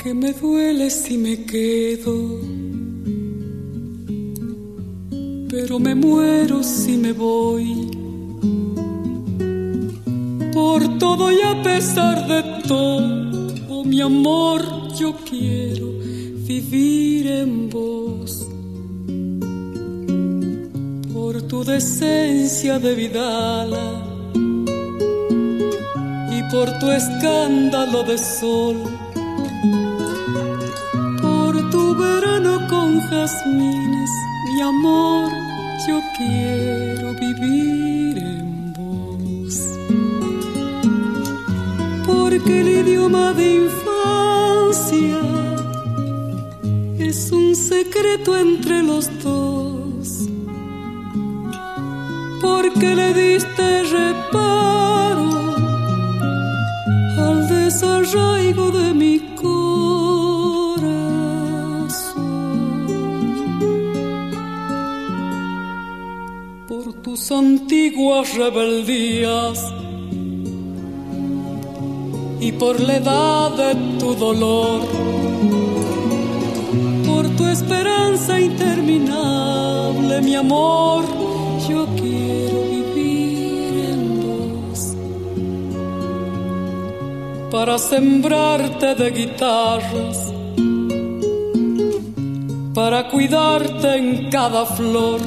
Que me duele si me quedo, pero me muero si me voy. Por todo y a pesar de todo, mi amor, yo quiero vivir en vos. Por tu decencia de vidala y por tu escándalo de sol, por tu verano con jazmines, mi amor, yo quiero vivir en vos. Porque el idioma de infancia es un secreto entre los dos. Porque le diste reparo al desarraigo de mi tus antiguas rebeldías y por la edad de tu dolor, por tu esperanza interminable, mi amor, yo quiero vivir en vos. Para sembrarte de guitarras, para cuidarte en cada flor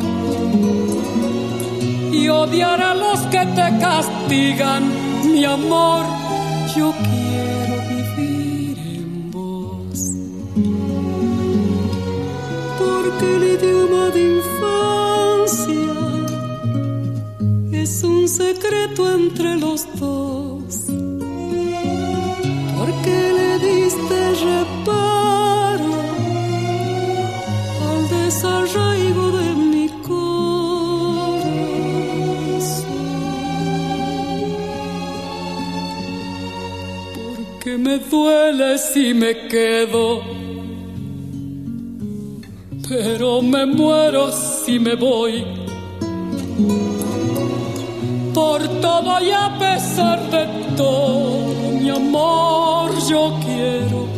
y odiar a los que te castigan, mi amor, yo quiero vivir en vos. Porque el idioma de infancia es un secreto entre los dos. Porque le diste reparo al desarraigo de mi que me duele si me quedo, pero me muero si me voy. Por todo y a pesar de todo, mi amor, yo quiero